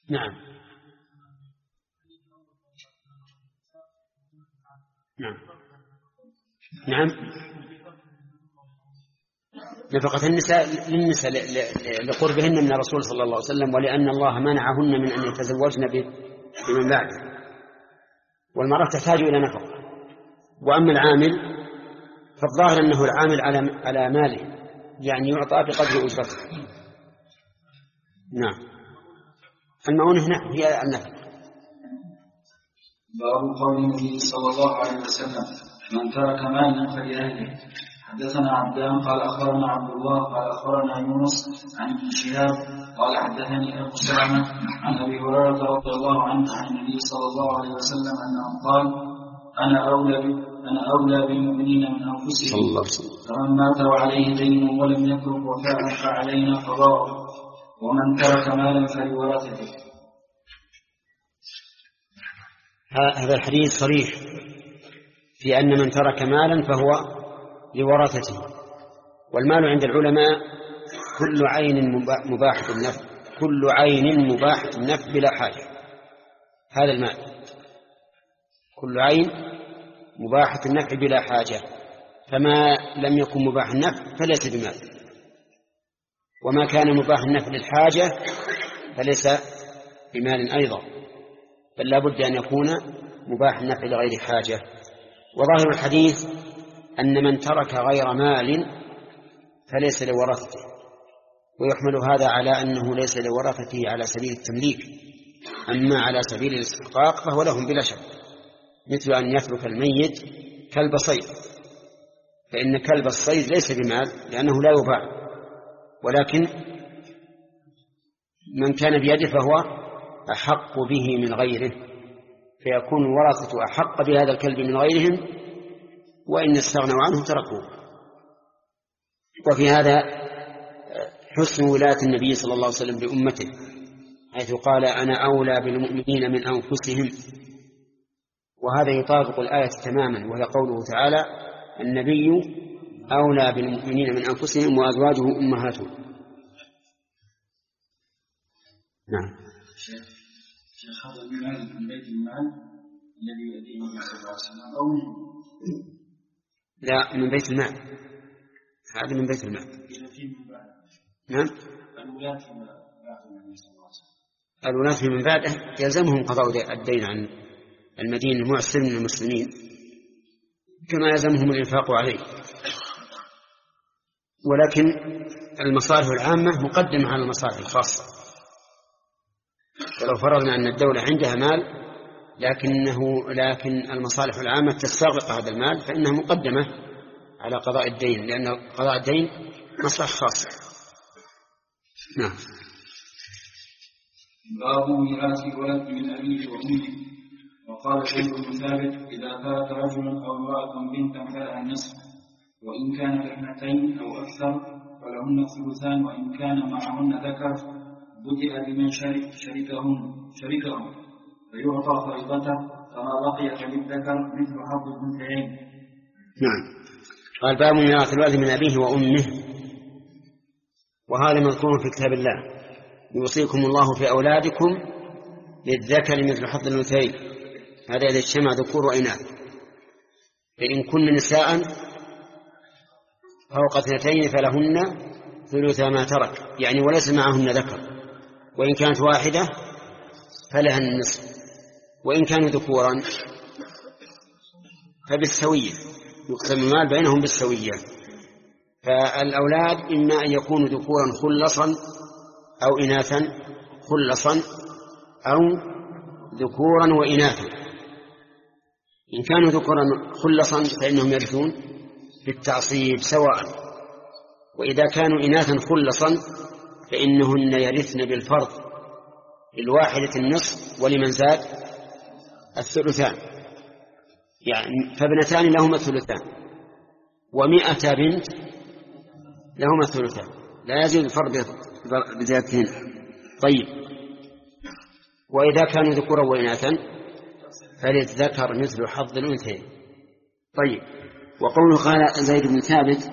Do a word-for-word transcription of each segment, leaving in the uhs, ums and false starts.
نعم نعم نعم نفقة النساء للنساء لقربهن من الرسول صلى الله عليه وسلم، ولأن الله منعهن من أن يتزوجن بمن بعده، والمرأة تحتاج إلى نفقة. وأما العامل فالظاهر أنه العامل على على ماله، يعني يعطى بقدر أجرته. نعم المؤونة هنا هي النفقة. باب قول النبي صلى الله عليه وسلم: من ترك مالا فلأهله. حدثنا عبدان قال أخبرنا عبد الله قال أخبرنا يونس عن ابن شهاب قال حدثني أبو سلمة عن أبي هريرة رضي الله عنه عن النبي صلى الله عليه وسلم أنه قال: أنا أولى أنا أولى بالمؤمنين من أنفسهم، فمن مات وعليه دين ولم يترك وفاء فعلينا قضاءه، ومن ترك مالا فلورثته. هذا الحديث صريح في أن من ترك مالا فهو لورثته. والمال عند العلماء كل عين مباحة النفع، كل عين مباحة النفع بلا حاجة. هذا المال كل عين مباحة النفع بلا حاجة، فما لم يكن مباح النفع فليس بمال، وما كان مباح النفع للحاجة فليس بمال أيضا، بل لا بد أن يكون مباح النفع لغير حاجة. وظاهر الحديث أن من ترك غير مال فليس لورثته، ويحمل هذا على أنه ليس لورثته على سبيل التمليك، أما على سبيل الاستحقاق فهو لهم بلا شك، مثل أن يترك الميت كلب صيد، فإن كلب الصيد ليس بمال لأنه لا يباع، ولكن من كان بيده فهو أحق به من غيره، فيكون الورثة أحق بهذا الكلب من غيرهم، وإن استغنوا عنه تركوه. وفي هذا حسن ولاية النبي صلى الله عليه وسلم لأمته، حيث قال: أنا أولى بالمؤمنين من أنفسهم. وهذا يطابق الآية تماما، وهي قوله تعالى: النبي أولى بالمؤمنين من أنفسهم وأزواجه أمهاتهم. نعم. شيخ هذا المال من بيت المال الذي يأتيه النبي صلى الله عليه وسلم أو لا من بيت المال، هذا من بيت المال. نعم. الولاة من بعده يلزمهم قضاء الدين عن المدين المعسر من المسلمين، كما يلزمهم الإنفاق عليه، ولكن المصالح العامة مقدمة على المصالح الخاصة. ولو فرضنا أن الدولة عندها مال لكنه لكن المصالح العامة تستغرق هذا المال، فإنها مقدمة على قضاء الدين، لأن قضاء الدين مصلحة خاصة. نعم. باب ميراث الولد من أبيه وأمه. وقال زيد بن ثابت: إذا ترك رجل أو امرأة بنتا فلها النصف، وإن كانت اثنتين أو أكثر فلهن الثلثان، وإن كان معهن ذكر بدأ بمن شركهم شركهم فيعطى فريضته، فما بقي فللذكر مثل حظ الأنثيين. نعم. قال: باب ميراث الولد من أبيه وأمه. وهذا مذكور في كتاب الله: يوصيكم الله في أولادكم للذكر مثل حظ الأنثيين، هذا إذا اجتمع ذكور وإناث. فإن كن نساء فوق اثنتين فلهن ثلث ما ترك، يعني وليس معهن ذكر. وإن كانت واحدة فلها النصف، وإن كانوا ذكورا فبالسوية، يقسم المال بينهم بالسوية. فالأولاد إما أن يكونوا ذكورا خلصا أو إناثا خلصا، أو ذكورا وإناثا. إن كانوا ذكورا خلصا فإنهم يرثون بالتعصيب سواء، وإذا كانوا إناثا خلصا فإنهن يرثن بالفرض، للواحدة النصف ولمن زاد الثلثان، يعني فابنتان لهما الثلثان، ومئة بنت لهما الثلثان، لا يزيد الفرق بذاتهن. طيب، وإذا كانوا ذكورا وإناثا فللذكر مثل حظ الأنثيين. طيب، وقوله قال زيد بن ثابت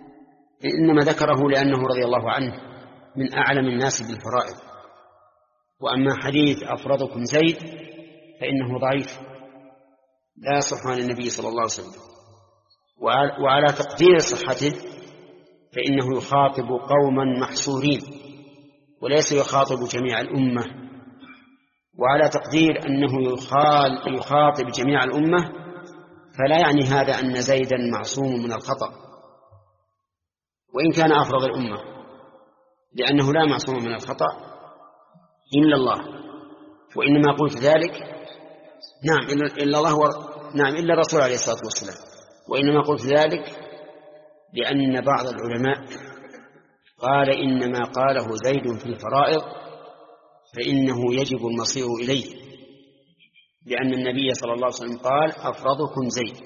إنما ذكره لأنه رضي الله عنه من أعلم الناس بالفرائض، وأما حديث أفرضكم زيد فإنه ضعيف لا يصح عن النبي صلى الله عليه وسلم. وعلى تقدير صحته فإنه يخاطب قوما محصورين وليس يخاطب جميع الأمة، وعلى تقدير أنه يخاطب جميع الأمة فلا يعني هذا أن زيدا معصوم من الخطأ وإن كان أفرض الأمة، لأنه لا معصوم من الخطأ إلا الله. وإنما قلت ذلك نعم إلا الله و... نعم إلا الرسول عليه الصلاة والسلام. وإنما قلت ذلك لأن بعض العلماء قال إنما قاله زيد في الفرائض فإنه يجب المصير إليه، لأن النبي صلى الله عليه وسلم قال أفرضكم زيد.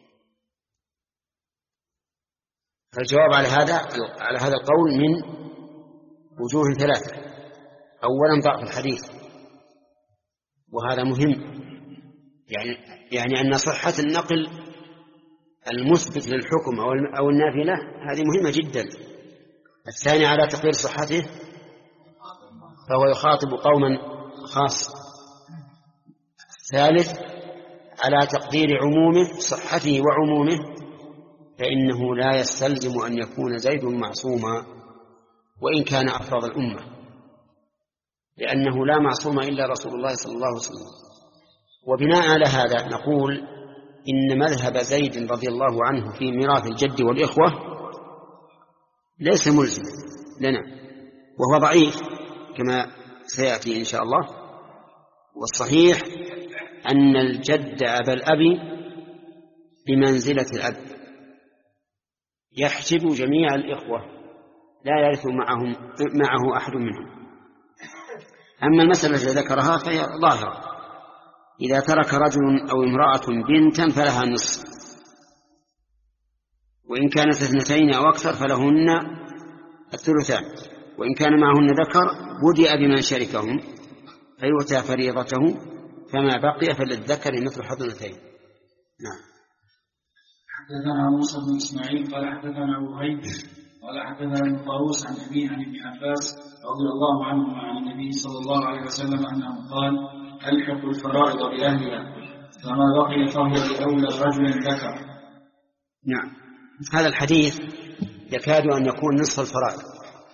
فالجواب على هذا على هذا القول من وجوه ثلاثة. أولا ضعف الحديث، وهذا مهم، يعني يعني أن صحة النقل المثبت للحكم أو النافي له هذه مهمة جدا. الثاني على تقدير صحته فهو يخاطب قوما خاص. الثالث على تقدير عمومه صحته وعمومه فإنه لا يستلزم أن يكون زيد معصوما وإن كان أفراد الأمة، لأنه لا معصوم إلا رسول الله صلى الله عليه وسلم. وبناء على هذا نقول إن مذهب زيد رضي الله عنه في ميراث الجد والإخوة ليس ملزم لنا، وهو ضعيف كما سيأتي إن شاء الله. والصحيح أن الجد أبا الأب بمنزلة الأب يحجب جميع الإخوة لا يرث معهم معه أحد منهم. أما المسألة التي ذكرها فهي ظاهرة، إذا ترك رجل أو امرأة بنتا فلها النصف، وإن كانت اثنتين أو أكثر فلهن الثلثان، وإن كان معهن ذكر بدأ بمن شركهم فيؤتى فريضته، فما بقي فللذكر مثل حظ الأنثيين. نعم. حدثنا موسى بن إسماعيل قال حدثنا وهيب قال حدثنا ابن طاووس عن أبيه عن ابن عباس رضي الله عنه عن النبي صلى الله عليه وسلم أنه قال ألحق الفرائض بأهلها فما بقي فهو لأولى رجل ذكر. نعم. هذا الحديث يكاد أن يكون نصف الفرائض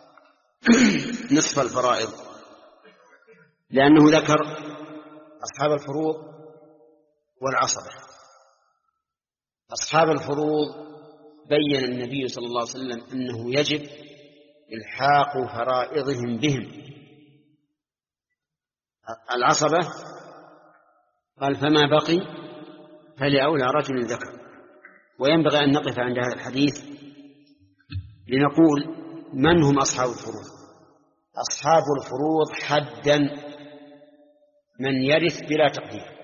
نصف الفرائض، لأنه ذكر أصحاب الفروض والعصبة. أصحاب الفروض بين النبي صلى الله عليه وسلم أنه يجب إلحاق فرائضهم بهم. العصبة قال فما بقي فلأولى رجل ذكر. وينبغي أن نقف عند هذا الحديث لنقول من هم أصحاب الفروض. أصحاب الفروض حدا من يرث بلا تقدير.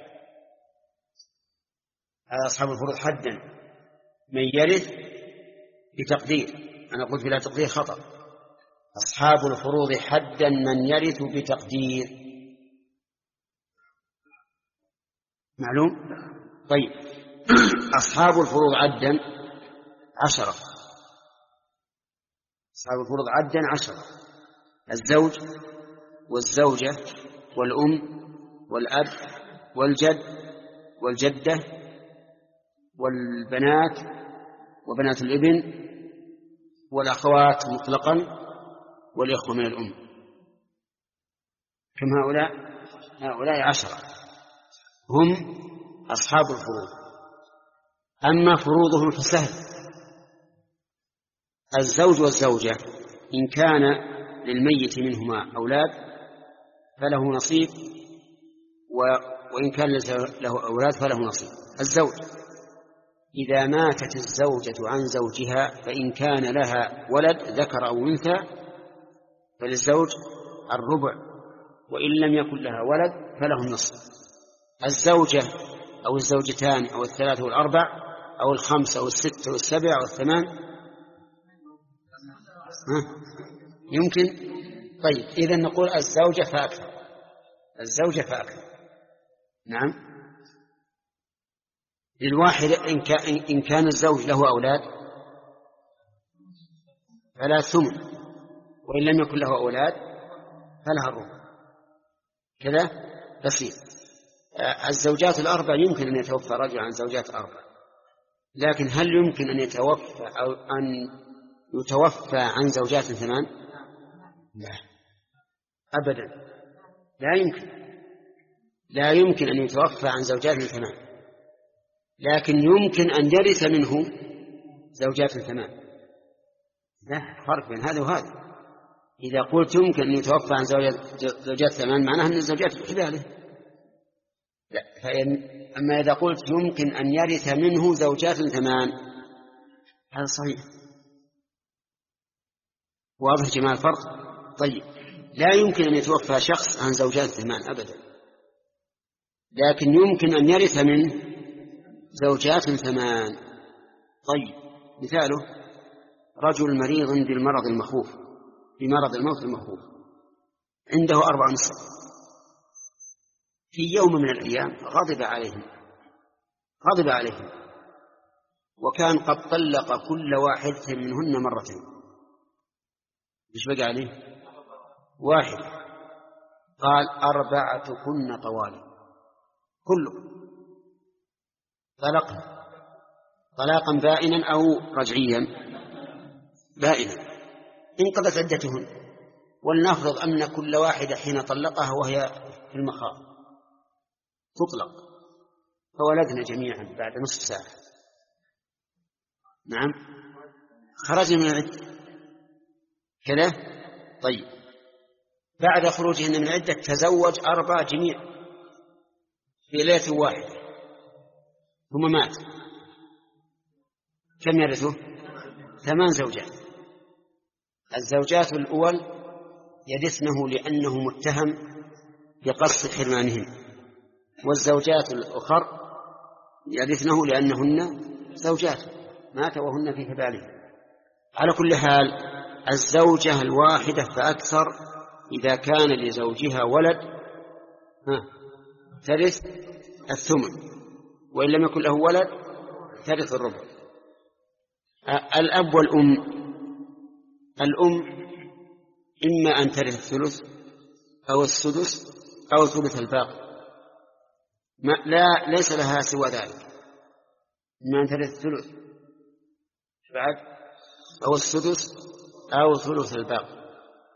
هذا أصحاب الفروض حدا من يرث بتقدير. أنا قلت بلا تقدير خطأ. أصحاب الفروض حدا من يرث بتقدير. معلوم؟ طيب. أصحاب الفروض عدا عشرة. أصحاب الفروض عدا عشرة: الزوج والزوجة والأم والأب والجد والجدة والبنات وبنات الابن والأخوات مطلقا والإخوة من الأم. كم هؤلاء؟ هؤلاء عشرة هم أصحاب الفروض. أما فروضهم فسهل. الزوج والزوجة إن كان للميت منهما أولاد فله نصيب، وإن كان له أولاد فله نصيب. الزوج إذا ماتت الزوجة عن زوجها فإن كان لها ولد ذكر أو أنثى فللزوج الربع، وإن لم يكن لها ولد فله النصف. الزوجة أو الزوجتان أو الثلاثة والأربع أو الخمسة أو الستة والسبع أو الثمان يمكن. طيب إذن نقول الزوجة فأكثر. الزوجة فأكثر. نعم. للواحد إن كان الزوج له أولاد فلا ثمن، وإن لم يكن له أولاد فلها الربع. كذا بسيط. الزوجات الأربع يمكن أن يتوفى رجل عن زوجات أربع، لكن هل يمكن أن يتوفى أو أن يتوفى عن زوجات ثمان؟ لا أبدا، لا يمكن لا يمكن أن يتوفى عن زوجات ثمان، لكن يمكن أن يرث منه زوجات ثمان. لا فرق بين هذا وهذا. إذا قلت يمكن أن يتوفى عن زوجات ثمان معناها أن الزوجات كذلك. لا، فإن أما إذا قلت يمكن أن يرث منه زوجات ثمان هذا صحيح. واضح جماعة الفرق؟ طيب، لا يمكن أن يتوفى شخص عن زوجات ثمان أبدا، لكن يمكن أن يرث منه زوجات ثمان. طيب، مثاله رجل مريض بالمرض المخوف، بمرض الموت المخوف، عنده أربع نساء، في يوم من الأيام غضب عليهم غضب عليهم وكان قد طلق كل واحدة منهن مرتين. إيش بقى عليه؟ واحد. قال أربعتكن طوالي كله طلقها طلاقا بائنا أو رجعيا؟ بائنا. انقضت عدتهن، ولنفرض أن كل واحدة حين طلقها وهي في المخاض تطلق فولدنا جميعا بعد نصف ساعة. نعم، خرجنا من العدة كذا. طيب، بعد خروجهن من العدة تزوج أربع جميع في ليلة واحدة ثم مات، كم يرثه؟ ثمان زوجات. الزوجات الأول يرثنه لأنه متهم بقصد حرمانهن، والزوجات الأخر يرثنه لأنهن زوجات مات وهن في حبالهم. على كل حال، الزوجة الواحدة فأكثر إذا كان لزوجها ولد ها ترث الثمن، وإن لم يكن له ولد ترث الربع. الأب والأم، الأم إما أن ترث الثلث أو السدس أو ثلث الباقي، ما لا ليس لها سوى ذلك، إما أن ترث الثلث بعد أو السدس أو ثلث الباقي.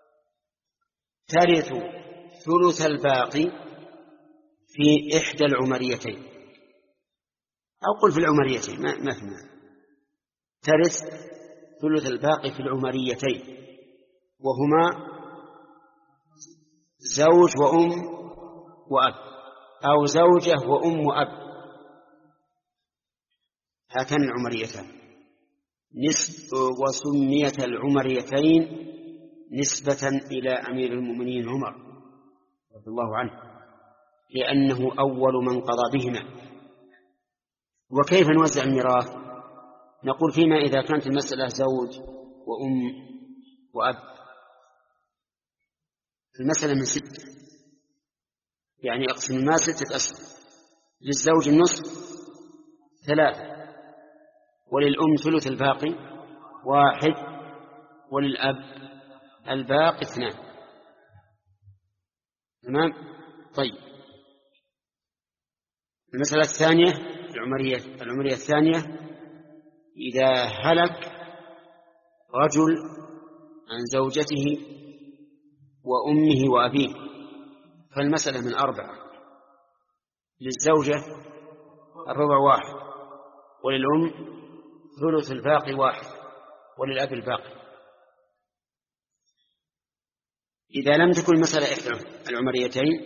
ترث ثلث الباقي في إحدى العمريتين، أو قل في العمريتين ما, ما في معنى. ترث ثلث الباقي في العمريتين، وهما زوج وأم وأب، أو زوجة وأم وأب، هاتان العمريتان. نسب وسميت العمريتين نسبة إلى أمير المؤمنين عمر رضي الله عنه، لأنه أول من قضى بهما. وكيف نوزع الميراث؟ نقول فيما إذا كانت المسألة زوج وأم وأب، المسألة من ستة، يعني أقسم المال ستة أسهم، للزوج النصف ثلاثة، وللأم ثلث الباقي واحد، وللأب الباقي اثنان. تمام؟ طيب، المسألة الثانية العمرية العمرية الثانية، إذا هلك رجل عن زوجته وأمه وأبيه فالمسألة من أربعة، للزوجة الربع واحد، وللأم ثلث الباقي واحد، وللأب الباقي. إذا لم تكن المسألة إحدى العمريتين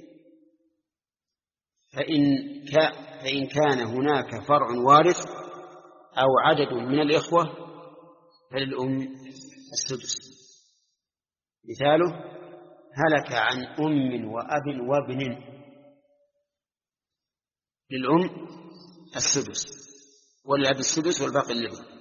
فإن, فإن كان هناك فرع وارث أو عدد من الإخوة فللأم السدس. مثاله هلك عن أم وأب وابن، للأم السدس، وللأب السدس والباقي للأم.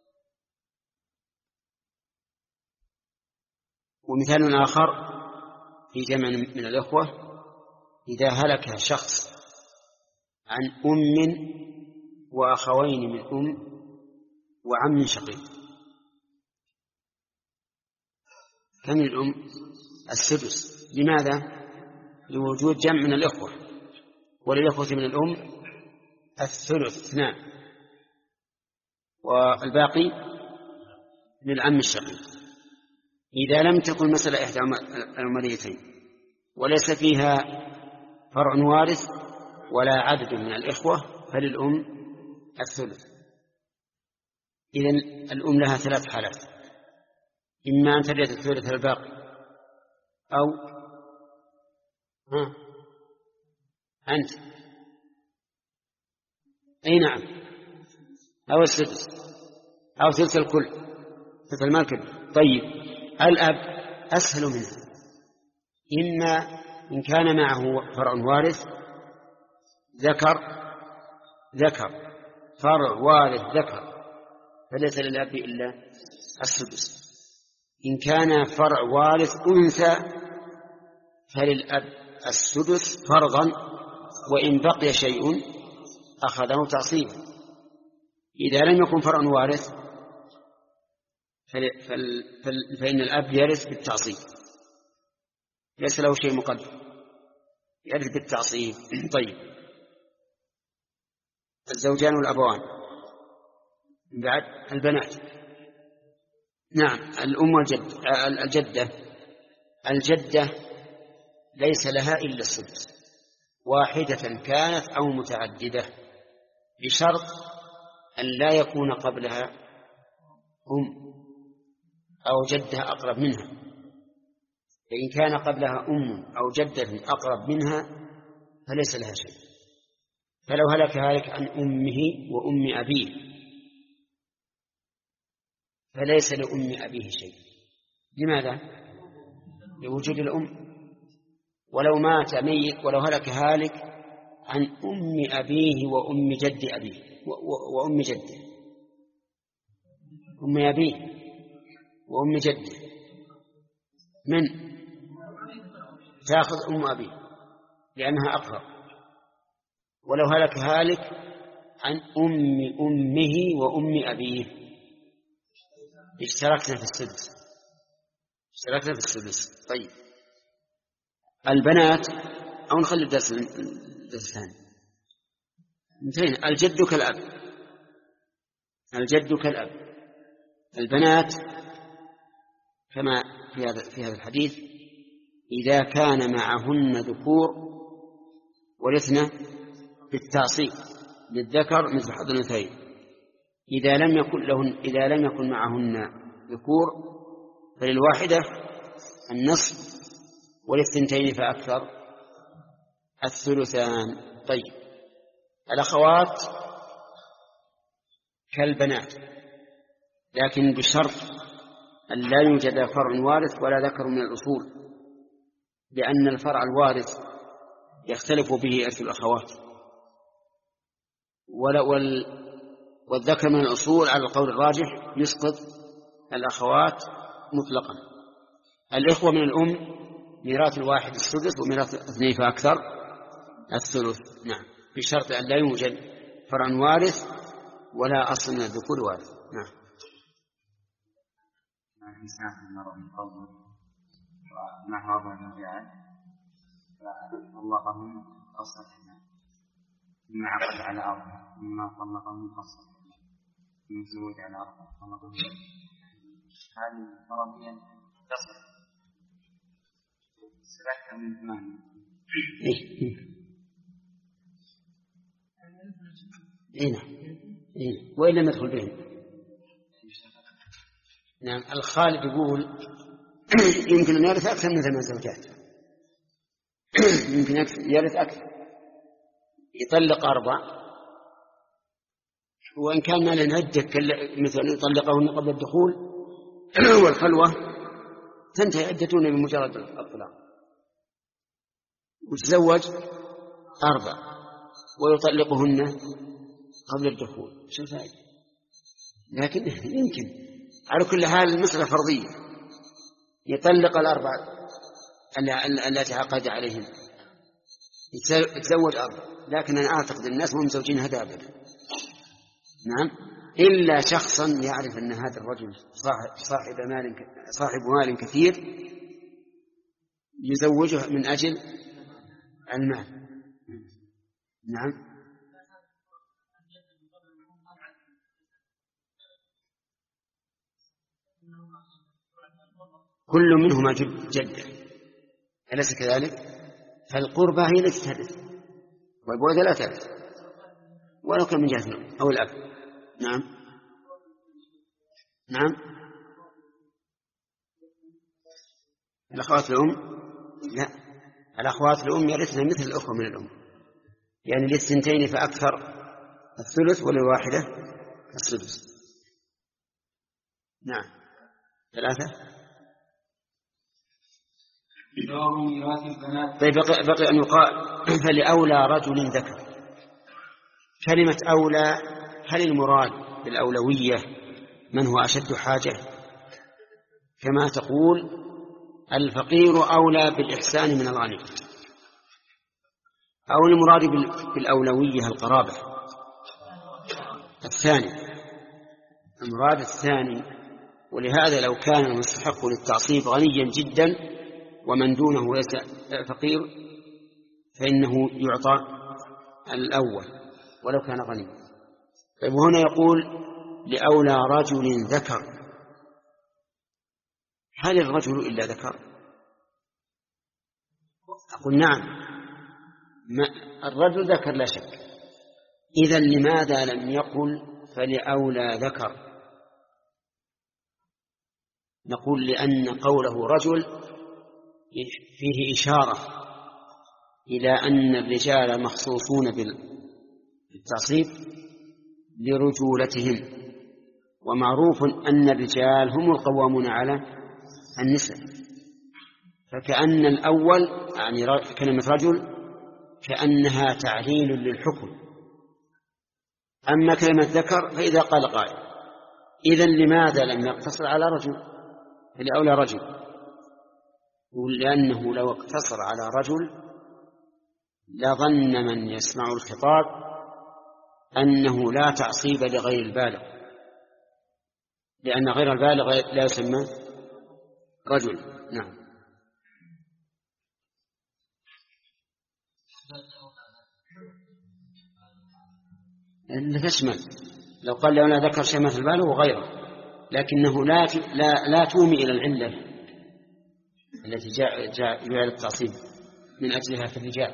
ومثال آخر في جمع من الأخوة، إذا هلك شخص عن أم وأخوين من أم وعم شقيق، كم الأم؟ السدس. لماذا؟ لوجود جمع من الإخوة، وللإخوة من الأم الثلث اثنان، والباقي للعم الشقيق. إذا لم تكن مسألة إحدى العمليتين وليس فيها فرع وارث ولا عدد من الإخوة فللأم الثلث. إذن الأم لها ثلاث حالات: إما أن ترث الثلث الباقي، أو ها أنت أي نعم، أو السدس، أو ثلث الكل، ثلث المال كله. طيب الأب أسهل منه، إما إن كان معه فرع وارث ذكر ذكر فرع وارث ذكر فليس للأب إلا السدس. إن كان فرع وارث أنثى فللأب السدس فرضا، وإن بقي شيء أخذه تعصيبا. إذا لم يكن فرع وارث فإن الأب يرث بالتعصيب، ليس له شيء مقدم، يرث بالتعصيب. طيب الزوجان والأبوان، بعد البنات. نعم الأم والجد الجدة الجدة ليس لها إلا السدس، واحدة كانت أو متعددة، بشرط أن لا يكون قبلها أم أو جدة أقرب منها. فإن كان قبلها أم أو جدة أقرب منها فليس لها شيء. فلو هلك هالك عن أمه وأم أبيه فليس لأم أبيه شيء. لماذا؟ لوجود الأم. ولو مات ميت، ولو هلك هالك عن أم أبيه وأم جد أبيه وأم جده، أم أبيه وأم جده، من تأخذ أم أبيه لأنها أقرب. ولو هلك هالك عن أم أمه وأم أبيه اشتركنا في السدس اشتركنا في السدس. طيب البنات، أو نخلي الدرس الثاني انتهينا. الجد كالأب الجد كالأب البنات كما في هذا في هذا الحديث: إذا كان معهن ذكور ورثنا بالتعصيب للذكر مثل حظ الأنثيين. إذا لم يكن لهن إذا لم يكن معهن ذكور فللواحدة النصف، وللثنتين فأكثر الثلثان. طيب الأخوات كالبنات، لكن بشرط أن لا يوجد فرع وارث ولا ذكر من الأصول، لأن الفرع الوارث يختلف به إرث الأخوات، والذكر من الأصول على القول الراجح يسقط الأخوات مطلقا. الإخوة من الأم ميراث الواحد السدس، وميراث اثنين فأكثر الثلث. نعم بشرط أن لا يوجد فرع وارث ولا أصل من الذكور وارث. نعم. إنسان المرء من قومه ومعه أربع زوجات فطلقهم قصة مما عقد على أربع، مما طلقهم قصة من زوج على أربع طلقهم. هذه فرضيا تصل سبعة من ثمانية. إيه إيه وإن لم يدخل بهم. نعم الخالد يقول يمكن أن يرث أكثر من ثمان زوجات، يمكن يرث أكثر، يطلق أربع، وإن كان ما لن عدة مثل أن يطلقهن قبل الدخول والخلوة تنتهي عدتهن بمجرد الطلاق، وتزوج أربع ويطلقهن قبل الدخول، شو الفائدة؟ لكن يمكن على كل حال المسألة فرضية، يطلق الأربع التي عقد عليهم، يتزوج أربع، لكن أنا أعتقد الناس هم مزوجين هذا أبدا. نعم إلا شخصا يعرف أن هذا الرجل صاحب مال صاحب مال كثير يزوجه من أجل المال. نعم. كل منهما جدة أليس كذلك؟ فالقربى هي التي ترث والبعد لا ترث ولو كان من جهة الأم أو الأب. نعم نعم. الأخوات الأم لا، الأخوات الأم يرثن مثل الأخوة من الأم، يعني للثنتين فأكثر الثلث وللواحدة السدس. نعم. ثلاثة. طيب بقي, بقي أن يقال فلأولى رجل ذكر. كلمة أولى هل المراد بالأولوية من هو أشد حاجة كما تقول الفقير أولى بالإحسان من الغني، أو المراد بالأولوية القرابة؟ الثاني، المراد الثاني. ولهذا لو كان المستحق للتعصيب غنيا جدا ومن دونه ليس فقير فإنه يعطى الأول ولو كان غنيا. طيب هنا يقول لأولى رجل ذكر، هل الرجل إلا ذكر؟ أقول نعم، ما الرجل ذكر لا شك. إذن لماذا لم يقل فلأولى ذكر؟ نقول لأن قوله رجل فيه إشارة إلى أن الرجال مخصوصون بالتعصيب لرجولتهم، ومعروف أن الرجال هم القوامون على النساء، فكأن الأول يعني كلمة رجل كأنها تعليل للحكم. أما كلمة ذكر فإذا قال قائل إذن لماذا لم يقتصر على رجل فلأولى رجل؟ لأنه لو اقتصر على رجل لظن من يسمع الخطاب أنه لا تعصيب لغير البالغ، لأن غير البالغ لا يسمى رجل. نعم. اللي تشمل لو قال لأولى ذكر شمل البالغ وغيره، لكنه لا لا لا تومي إلى العلة التي جاء جاء جاء التعصيب من أجلها في الرجال.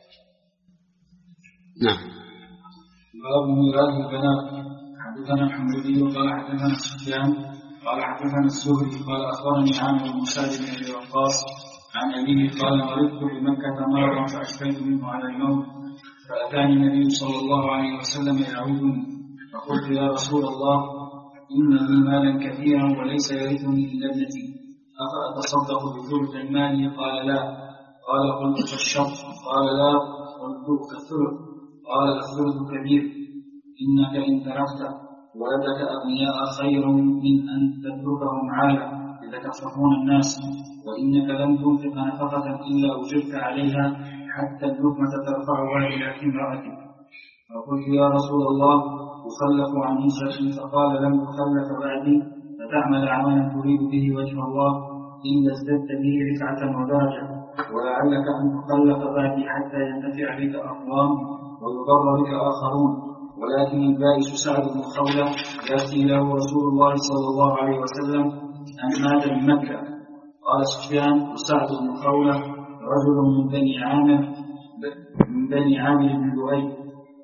نعم. باب ميراث البنات. حدثنا الحميدي قال حدثنا سفيان قال حدثنا الزهري قال أخبرني عامر بن سعد بن أبي وقاص عن أبيه قال مرضت بمكة مرة فأشفيت منه على الموت، فأتاني النبي صلى الله عليه وسلم يعودني، فقلت يا رسول الله إن لي مالا كثيرا وليس يرثني إلا ابنتي، أفأتصدق بثلث المال؟ قال لا. قال قلت فالشرط؟ قال لا. قلت فالثلث؟ قال الثلث كبير، إنك إن تركت ولدك أغنياء خير من أن تتركهم عالة يتكففون الناس، وإنك لن تنفق نفقة إلا أجرت عليها حتى اللقمة ترفعها إلى امرأتك. فقلت يا رسول الله أخلف عن نسبتي؟ فقال لم تخلف بعدي فتعمل عملا تريد به وجه الله إلا ازددت به رفعة ودرجة، ولعلك أن تخلف بعدي حتى ينتفع بك أقوام ويضر بك آخرون. ولكن البائس سعد بن خولة يأتي له رسول الله صلى الله عليه وسلم أن مات من مكة. قال سفيان وسعد بن خولة رجل من بني عامر من بني عامر بن لؤي.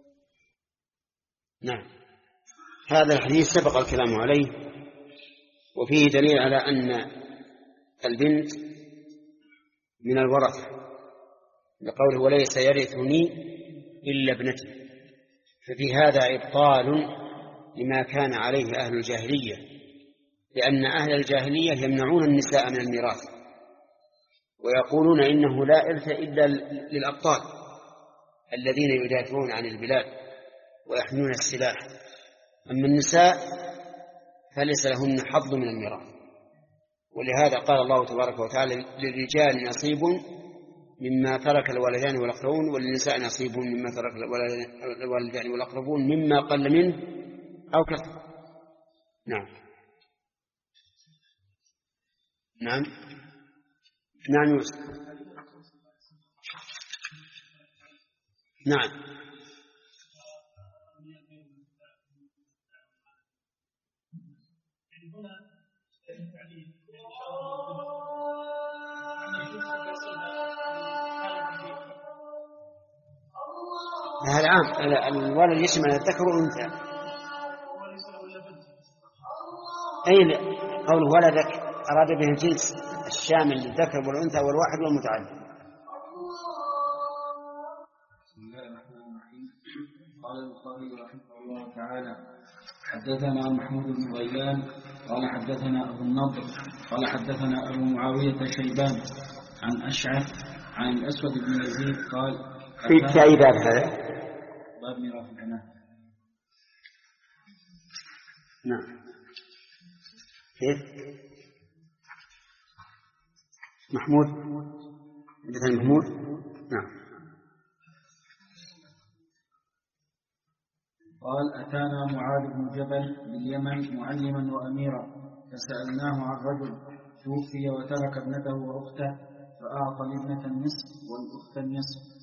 نعم. هذا الحديث سبق الكلام عليه، وفيه دليل على أن البنت من الورثة لقوله وليس يرثني إلا ابنتي، ففي هذا إبطال لما كان عليه أهل الجاهلية، لأن أهل الجاهلية يمنعون النساء من الميراث ويقولون إنه لا إرث إلا للأبطال الذين يدافعون عن البلاد ويحملون السلاح، أما النساء فليس لهن حظ من الميراث. ولهذا قال الله تبارك وتعالى للرجال نصيب مما ترك الوالدان والأقربون وللنساء نصيب مما ترك الوالدان والأقربون مما قل منه أو كثر. نعم. نعم. نعم يوسف. نعم. هذا عام، الولد يشمل الذكر والأنثى. أي قول ولدك أراد به الجنس الشامل للذكر والأنثى والواحد والمتعدد. بسم الله الرحمن الرحيم. قال البخاري رحمه الله تعالى: حدثنا محمود بن غيلان قال حدثنا أبو النضر قال حدثنا أبو معاوية شيبان عن أشعث عن الأسود بن يزيد قال: في أي باب هذا؟ باب ميراث البنات. نعم. كيف؟ محمود حدثنا محمود. نعم. قال: أتانا معاذ بن جبل باليمن معلما وأميرا فسألناه عن رجل توفي وترك ابنته وأخته فأعطى الابنة النصف والأخت النصف.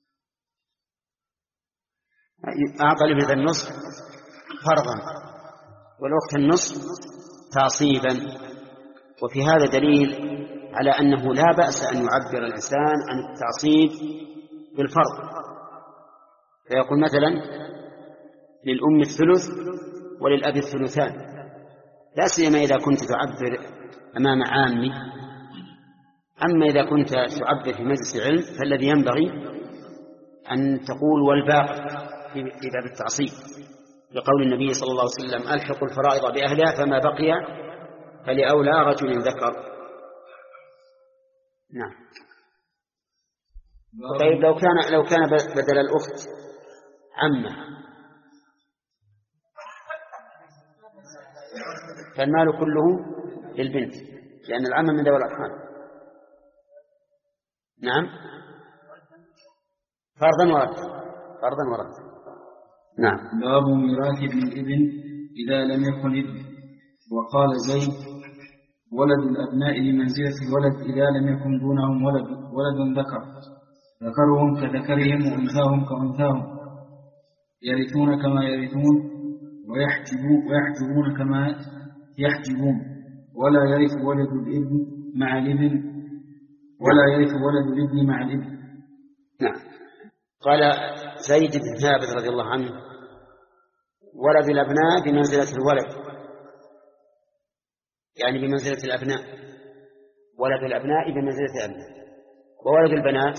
أعطى الابنة النصف فرضا والأخت النصف تعصيبا. وفي هذا دليل على أنه لا بأس أن يعبر الإنسان عن التعصيب بالفرض، فيقول مثلا للأم الثلث وللأب الثلثان، لا سيما إذا كنت تعبر أمام عامي. أما إذا كنت تعبر في مجلس علم فالذي ينبغي أن تقول والباقي في باب التعصيب، لقول النبي صلى الله عليه وسلم: ألحقوا الفرائض بأهلها فما بقي فلأولى رجل ذكر. نعم. طيب لو كان لو كان بدل الأخت عمه فالمال كله للبنت، لأن العم من ذوي الأرحام. نعم. فرضا ورد فرضا ورد. نعم. باب ميراث ابن الابن إذا لم يكن ابن. وقال زيد: ولد الأبناء لمنزلة الولد إذا لم يكن دونهم ولد ولد ذكر، ذكرهم كذكرهم وأنثاهم كأنثاهم، يرثون كما يرثون ويحجبون, ويحجبون كما يحجبون، ولا يرث ولد الابن مع الابن ولا يرث ولد الابن مع الابن. نعم. قال زيد بن ثابت رضي الله عنه: ولد الأبناء بمنزلة الولد، يعني بمنزلة الأبناء. ولد الأبناء بمنزلة الأبناء، وولد البنات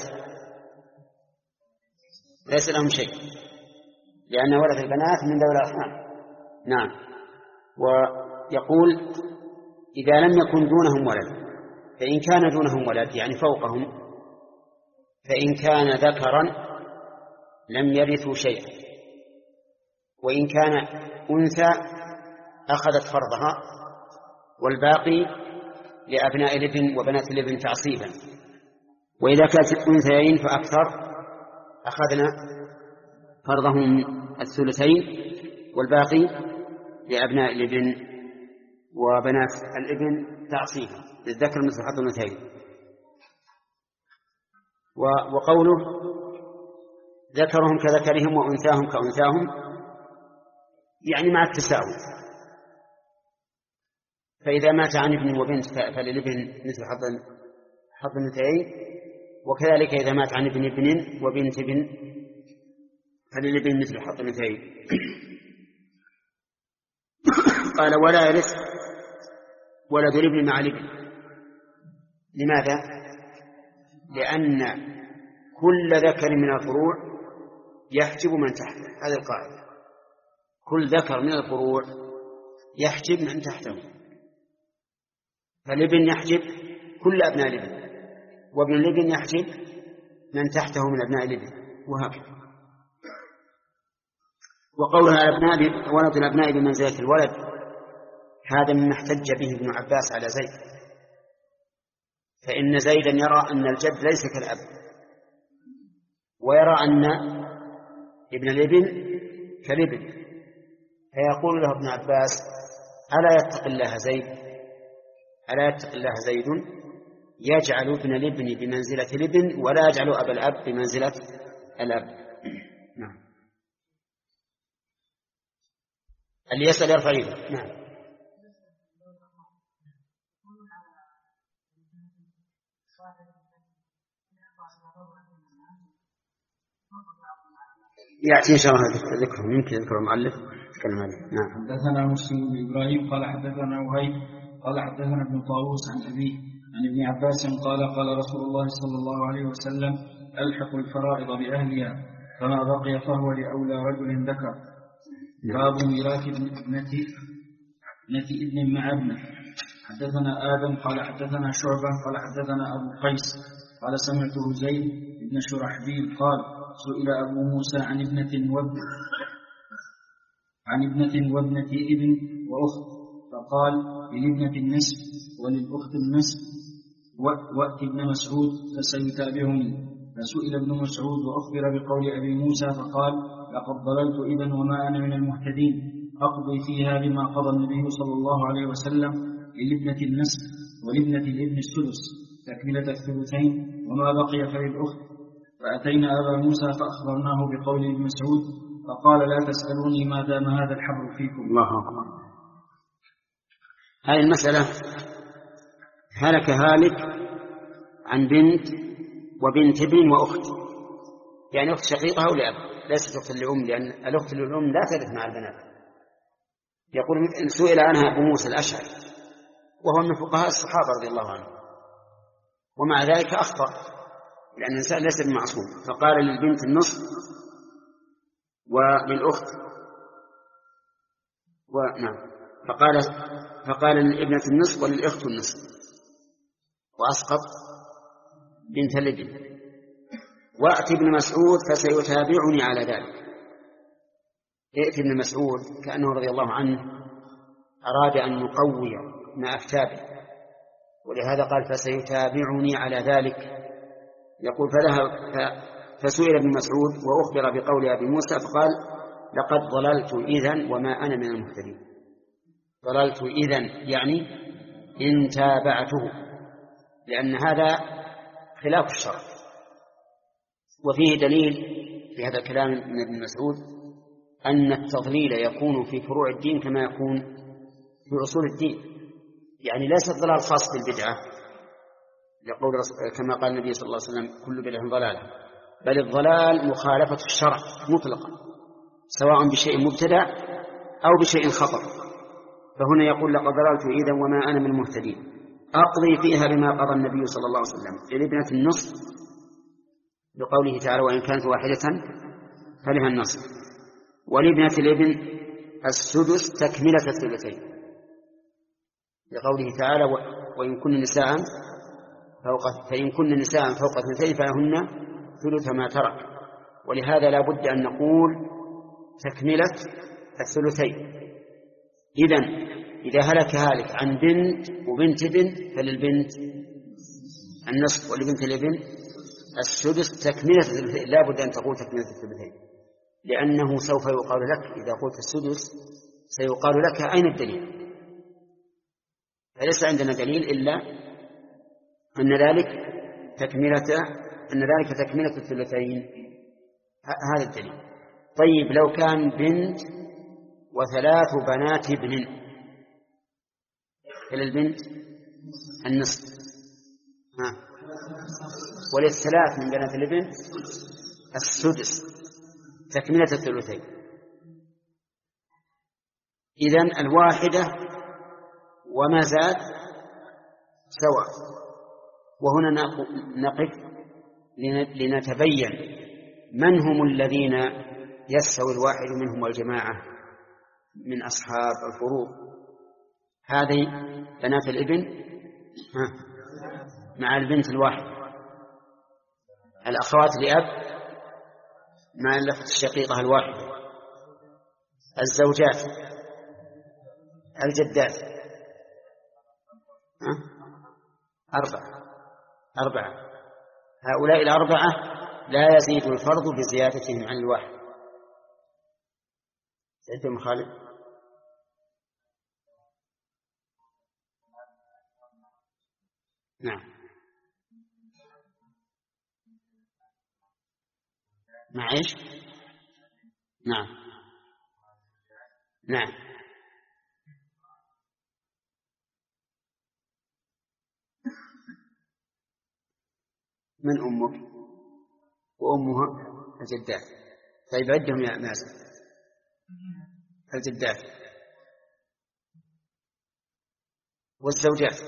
ليس لهم شيء، لأن ولد البنات من ذوي الأرحام. نعم. ويقول: إذا لم يكن دونهم ولد، فإن كان دونهم ولد يعني فوقهم، فإن كان ذكرا لم يرثوا شيئا، وإن كان أنثى أخذت فرضها، والباقي لأبناء الابن وبنات الابن تعصيبا. وإذا كانت أنثيين فأكثر أخذنا فرضهم الثلثين، والباقي لأبناء الابن وبنات الابن تعصيبا، للذكر مثل حظ الأنثيين. وقوله ذكرهم كذكرهم وأنثاهم كأنثاهم يعني مع التساوي، فإذا مات عن ابن وبنت فللابن مثل حظ الأنثيين، وكذلك إذا مات عن ابن ابن وبنت ابن فللابن مثل حظ الأنثيين. قال: ولا يرث ولد الابن مع الابن. لماذا؟ لأن كل ذكر من الفروع يحجب من تحته، هذه القاعدة. كل ذكر من الفروع يحجب من تحته، فالابن يحجب كل أبناء الابن، وابن الابن يحجب من تحته من أبناء الابن، وهكذا. وقولها الأبناء ولد الأبناء بمنزلة الولد، هذا مما احتج به ابن عباس على زيد، فإن زيدا يرى أن الجد ليس كالأب، ويرى أن ابن الابن كالابن، فيقول له ابن عباس: ألا يتق الله زيد ألا يتق الله زيد يجعل ابن الابن بمنزلة الابن ولا يجعل أبا الأب بمنزلة الأب. نعم. اللي يسأل يرفع يده. نعم. يأتي إن شاء الله ذكرهم، يمكن يذكر المؤلف يتكلم عليه. نعم. حدثنا مسلم بن إبراهيم قال حدثنا وهيب قال حدثنا ابن طاووس عن أبيه عن ابن عباس قال قال رسول الله صلى الله عليه وسلم ألحقوا الفرائض بأهلها فما بقي فهو لأولى رجل ذكر. باب ميراث ابنة ابنة ابن مع ابنه. حدثنا آدم قال حدثنا شعبة قال حدثنا أبو قيس قال سمعته زيد بن شرحبيل قال سئل أبو موسى عن ابنة وابن عن ابنة وابنة ابن وأخت فقال للابنة النصف وللأخت النصف وأت ابن مسعود فسيتابعني. فسئل ابن مسعود وأخبر بقول أبي موسى فقال لقد ضللت إذن وما أنا من المهتدين أقضي فيها بما قضى النبي صلى الله عليه وسلم للابنة النصف ولابنة الابن السدس تكملة الثلثين وما بقي فللأخت. فأتينا أبا موسى فأخبرناه بقول ابن مسعود فقال لا تسألوني ما دام هذا الحبر فيكم. الله أكبر. هذه المسألة هلك هالك عن بنت وبنت ابن وأخت، يعني أخت شقيقة أو لأب، ليست أخت لأم، لأن الأخت للأم لا ترث مع البنات. يقول إن سئل عنها أبو موسى الأشعري وهو من فقهاء الصحابة رضي الله عنهم، ومع ذلك أخطأ لأن الإنسان ليس بمعصوم، فقال للبنت النصف وللأخت ونعم فقال فقال للابنة النصف وللأخت النصف وأسقط بنت الابن. وأتي ابن مسعود فسيتابعني على ذلك. ائت ابن مسعود كأنه رضي الله عنه أراد أن يقوي ما أفتابه، ولهذا قال فسيتابعني على ذلك. يقول فذهب فسئل ابن مسعود وأخبر بقول أبي موسى فقال لقد ضللت إذن وما أنا من المهتدين. ضللت إذن يعني إن تابعته، لأن هذا خلاف الشرع. وفيه دليل في هذا الكلام من ابن مسعود أن التضليل يكون في فروع الدين كما يكون في أصول الدين، يعني ليس الضلال خاص بالبدعة يقول كما قال النبي صلى الله عليه وسلم كل بدعة ضلالة، بل الضلال مخالفة الشرع مطلقا سواء بشيء مبتدع أو بشيء خطر. فهنا يقول لقد ضللت إذا وما أنا من المهتدين أقضي فيها بما قضى النبي صلى الله عليه وسلم للابنة النصف بقوله تعالى وإن كانت واحدة فلها النصف، ولابنة الابن السدس تكملة الثلثين لقوله تعالى وإن كن نساء فوق فإن كن نساء فوق اثنتين فلهن ثلث ما ترك. ولهذا لا بد أن نقول تكملة الثلثين. إذن إذا هلك هالك عن بنت وبنت ابن فللبنت النصف ولبنت الابن السدس تكملة الثلثين. لا بد أن تقول تكملة الثلثين، لأنه سوف يقال لك إذا قلت السدس سيقال لك أين الدليل؟ فليس عندنا دليل إلا أن ذلك تكملة أن ذلك تكملة الثلثين، هذا الدليل. طيب لو كان بنت وثلاث بنات ابن فللبنت النصف ها وللثلاث من بنات الابن السدس تكملة الثلثين. إذن الواحدة وما زاد سواء. وهنا نقف لنتبين من هم الذين يستوي الواحد منهم والجماعة من أصحاب الفروض. هذه بنات الابن مع البنت الواحدة، الأخوات لأب مع الأخت الشقيقة الواحدة، الزوجات، الجدات، أربعة أربعة هؤلاء الأربعة لا يزيد الفرض بزيادتهم عن الواحد. سيدنا خالد نعم مع إيش نعم نعم. من أمك وأمها الجدات. طيب عدهم يا مازن. الجدات والزوجات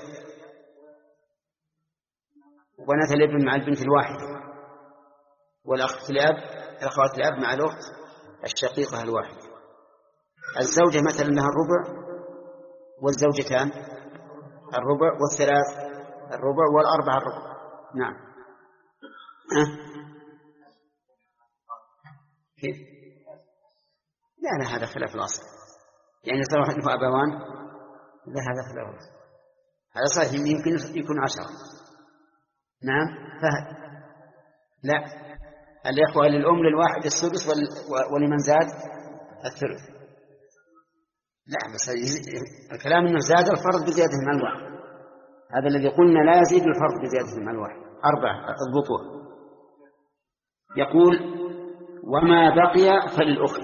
وبنات الابن مع البنت الواحدة والأخت الأب الأخوات الأب مع الأخت الشقيقة الواحدة. الزوجة مثلا لها الربع والزوجتان الربع والثلاث الربع والأربعة الربع. نعم. أه؟ كيف؟ لا لا هذا خلاف الأصل. يعني صار واحد أبوان لا هذا خلاف الأصل. هذا صحيح يمكن يكون عشرة. نعم فهد. لا الإخوة للأم للواحد السدس ولمن زاد الثلث. لا بس الكلام أنه زاد الفرض بزيادة مع الواحد. هذا الذي قلنا لا يزيد الفرض بزيادة مع الواحد. أربعة اضبطوه. يقول وما بقي فللأخت.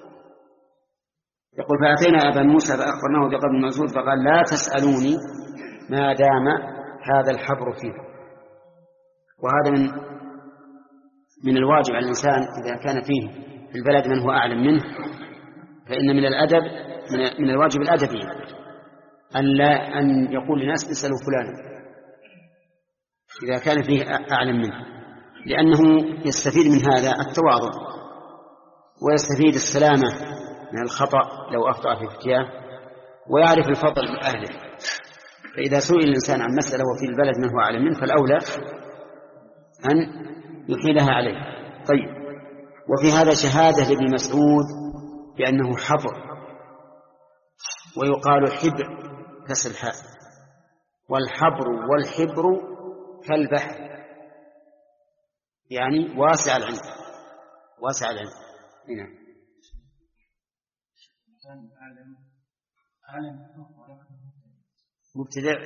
يقول فأتينا أبا موسى فأخبرناه بقبل المنزول فقال لا تسألوني ما دام هذا الحبر فيه. وهذا من من الواجب على الإنسان إذا كان فيه في البلد من هو أعلم منه فإن من الأدب من الواجب الأدبي أن لا أن يقول للناس اسألوا فلانا إذا كان فيه أعلم منه، لأنه يستفيد من هذا التواضع ويستفيد السلامة من الخطأ لو أخطأ في فتياه ويعرف الفضل من أهله. فإذا سئل الإنسان عن مسألة وفي البلد من هو أعلم منه فالأولى أن يحيلها عليه. طيب وفي هذا شهادة لابن مسعود بأنه حبر ويقال حبر كسر الحاء والحبر والحبر كالبحر يعني واسع العلم واسع العلم. هنا مبتدع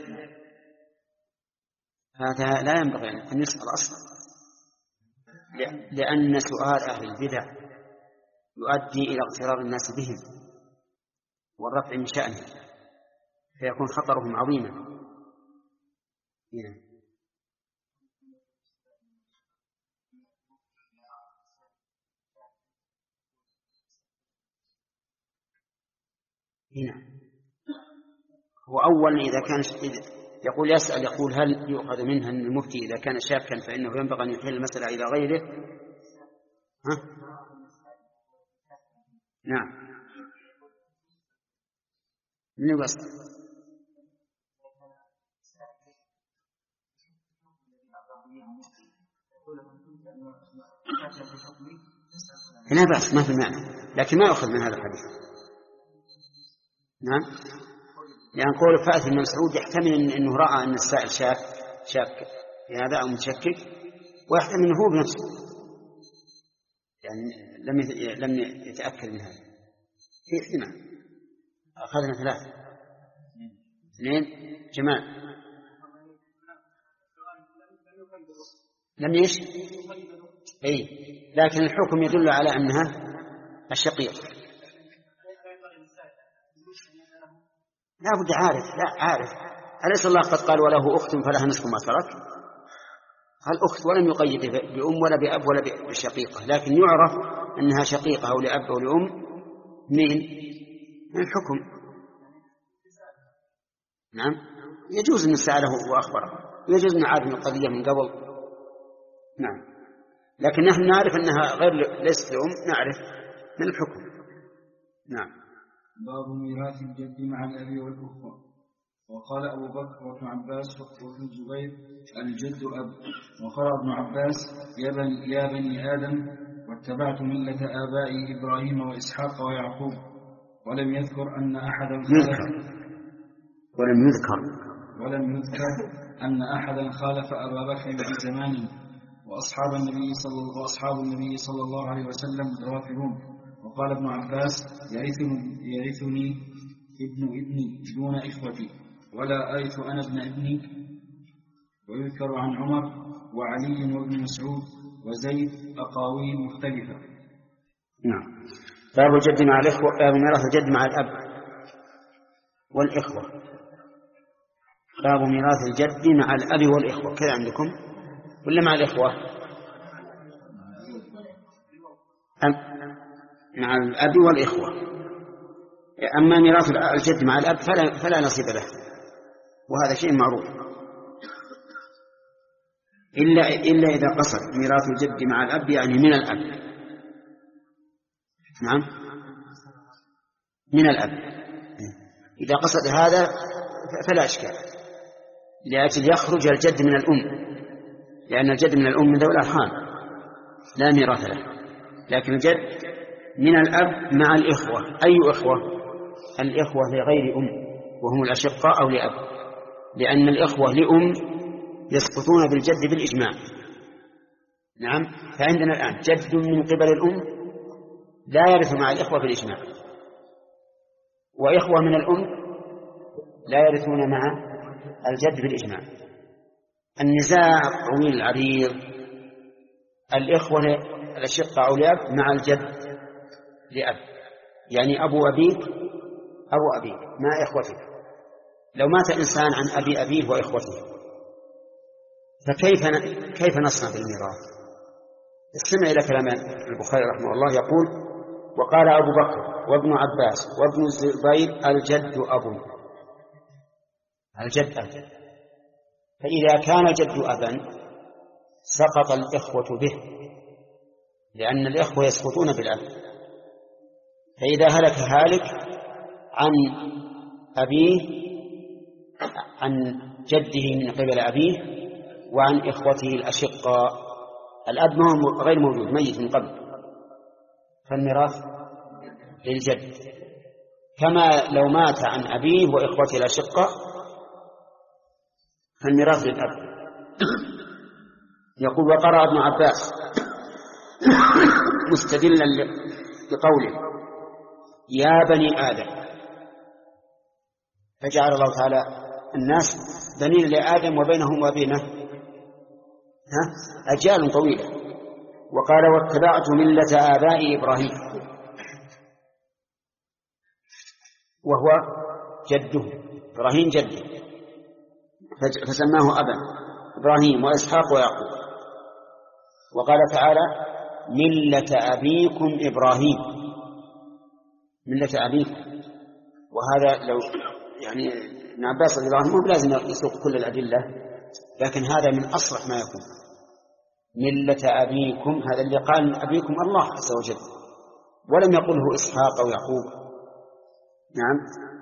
هذا لا ينبغي أن يسأل أصلا، لأن سؤال أهل البدع يؤدي إلى اغترار الناس بهم والرفع من شأنهم فيكون خطرهم عظيما. هنا هنا هو أولا إذا كان يقول يسأل يقول هل يؤخذ منها أن المفتي إذا كان شاكا فإنه ينبغي أن يحيل المسألة إلى غيره. ها؟ نعم من الوسط. لا بأس ما في معنى لكن ما يأخذ من هذا الحديث. نعم لأن قول فأت ابن مسعود يحتمل أنه رأى أن السائل شاك شاك في هذا أو متشكك ويحتمل أنه هو بنفسه يعني لم لم يتأكد من هذا. في احتمال. أخذنا ثلاثة اثنين جمال لم يش أي لكن الحكم يدل على أنها الشقيق. لا بد عارف لا عارف أليس الله قد قال وله أخت فلها نصف ما ترك. الأخت ولم يقيد بأم ولا بأب ولا بشقيقة لكن يعرف أنها شقيقة أو لأب أو لأم من من الحكم. نعم يجوز أن سأله وأخبره يجوز أن عارف القضية من قبل. نعم لكن نحن نعرف أنها غير ليست لأم نعرف من الحكم. نعم. باب ميراث الجد مع الأبي والأخوة. وقال أبو بكر وابن عباس وابن الزبير الجد أب. وقال ابن عباس يا بني, يا بني آدم واتبعت ملة آبائي إبراهيم وإسحاق ويعقوب. ولم يذكر أن أحدا خالف ولم يذكر ولم يذكر أن أحدا خالف أبا بكر في زمانه. وأصحاب النبي صلى وأصحاب النبي صلى الله عليه وسلم رافضون. وقال ابن عباس يرثني, يرثني ابن ابني دون إخوتي ولا أرث أنا ابن ابني. ويذكر عن عمر وعلي وابن مسعود وزيد أقاويل مختلفة. نعم. باب الجد مع الإخوة، باب ميراث الجد مع الأب والإخوة. باب ميراث الجد مع الأب والإخوة، كذا عندكم ولا مع الإخوة؟ أم مع الأب والإخوة. أما ميراث الجد مع الأب فلا, فلا نصيب له، وهذا شيء معروف، إلا, إلا إذا قصد ميراث الجد مع الأب يعني من الأب. نعم من الأب، إذا قصد هذا فلا إشكال، لأجل يخرج الجد من الأم، لأن الجد من الأم من ذوي الأرحام لا ميراث له. لكن الجد من الأب مع الإخوة. أي إخوة؟ الإخوة لغير أم وهم الأشقاء أو لأب، لأن الإخوة لأم يسقطون بالجد بالإجماع. نعم، فعندنا الآن جد من قبل الأم لا يرث مع الإخوة بالإجماع، وإخوة من الأم لا يرثون مع الجد بالإجماع. النزاع طويل العريض. الإخوة الأشقاء أو لأب مع الجد لأب، يعني أبو أبيك أبو أبيك مع إخوته. لو مات إنسان عن أبي أبيه وإخوته فكيف كيف نصنع بالميراث؟ استمع إلى كلام البخاري رحمه الله، يقول: وقال أبو بكر وابن عباس وابن الزبير: الجد أب. الجد أب، فإذا كان الجد أبا سقط الإخوة به، لأن الإخوة يسقطون بالأب. فإذا هلك هالك عن أبيه، عن جده من قبل أبيه، وعن إخوته الأشقاء، الأب غير موجود، ميت من قبل، فالميراث للجد، كما لو مات عن أبيه وإخوته الأشقاء فالميراث للأب. يقول: وقرأ ابن عباس مستدلا بقوله: يا بني آدم، فجعل الله تعالى الناس بنين لآدم وبينهم وبينه أجيال طويلة. وقال: واتبعت ملة آبائي إبراهيم، وهو جده إبراهيم جده، فسماه أبا إبراهيم وإسحاق ويعقوب. وقال تعالى: ملة أبيكم إبراهيم، ملة أبيكم. وهذا لو يعني ابن عباس رضي الله عنه مو لازم يسوق كل الأدلة، لكن هذا من أصرح ما يكون. ملة أبيكم، هذا اللي قال أبيكم الله عز وجل، ولم يقله إسحاق أو يعقوب. نعم،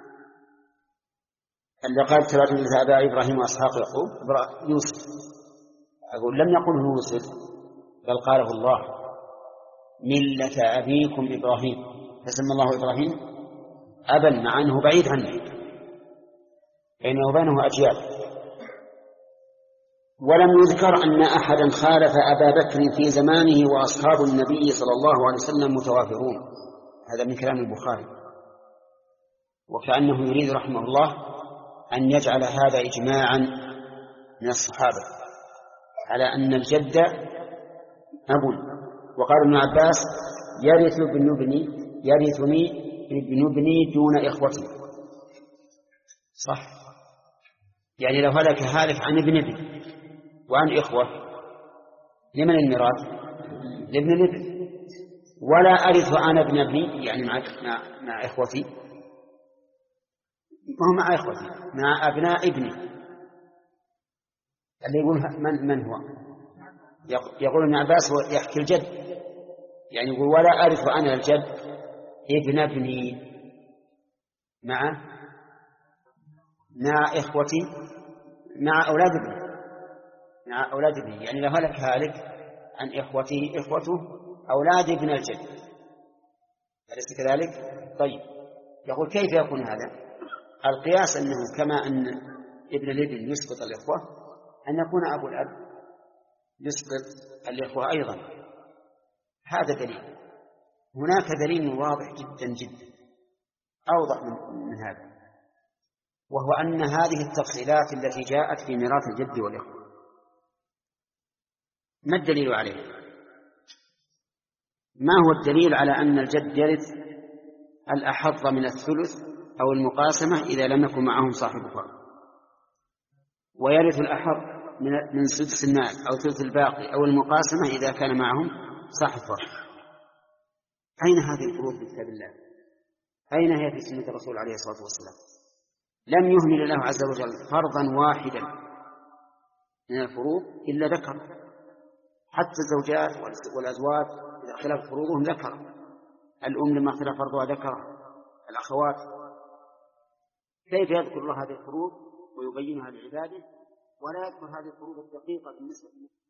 اللي قال تبعت ملة آباء إبراهيم وإسحاق ويعقوب يوسف، أقول لم يقله يوسف بل قاله الله: ملة أبيكم إبراهيم، فسمى الله إبراهيم أبا، مع أنه بعيد عنه، بينه وبينه أجيال. ولم يذكر أن أحدا خالف أبا بكر في زمانه وأصحاب النبي صلى الله عليه وسلم متوافرون. هذا من كلام البخاري، وكأنه يريد رحمه الله أن يجعل هذا إجماعا من الصحابة على أن الجد أب. وقال ابن عباس: يرث ابن ابني يرثني ابن ابني دون إخوتي. صح، يعني لو هلك هالك عن ابن ابن وعن إخوة لمن الميراث؟ لابن الابن. ولا أرث أنا ابن ابني، يعني مع, مع, مع إخوتي، ما هو مع إخوتي، مع أبناء ابني. اللي يقول من, من هو؟ يقول ابن عباس يحكي الجد، يعني يقول: ولا أرث أنا الجد ابن ابني مع مع إخوتي، مع أولاد ابني، مع أولاد ابني، يعني لو هلك هالك عن إخوته إخوته أولاد ابن الجد، أليس كذلك؟ طيب، يقول: كيف يكون هذا؟ القياس أنه كما أن ابن الابن يسقط الإخوة، أن يكون أبو الأب يسقط الإخوة أيضا. هذا دليل. هناك دليل واضح جدا جدا أوضح من, من هذا، وهو أن هذه التفصيلات التي جاءت في ميراث الجد والإخوة ما الدليل عليه؟ ما هو الدليل على أن الجد يرث الأحظ من الثلث أو المقاسمة إذا لم يكن معهم صاحب فرض، ويرث الأحظ من سدس المال أو ثلث الباقي أو المقاسمة إذا كان معهم صاحب فرض؟ أين هذه الفروض في كتاب الله؟ أين هي في سنة الرسول عليه الصلاة والسلام؟ لم يهمل الله عز وجل فرضا واحدا من الفروض إلا ذكر، حتى الزوجات والأزواج إذا اختلف فروضهم ذكر، الأم لما اختلف فرضها ذكر، الأخوات. كيف يذكر الله هذه الفروض ويبينها لعباده ولا يذكر هذه الفروض الدقيقة بالنسبة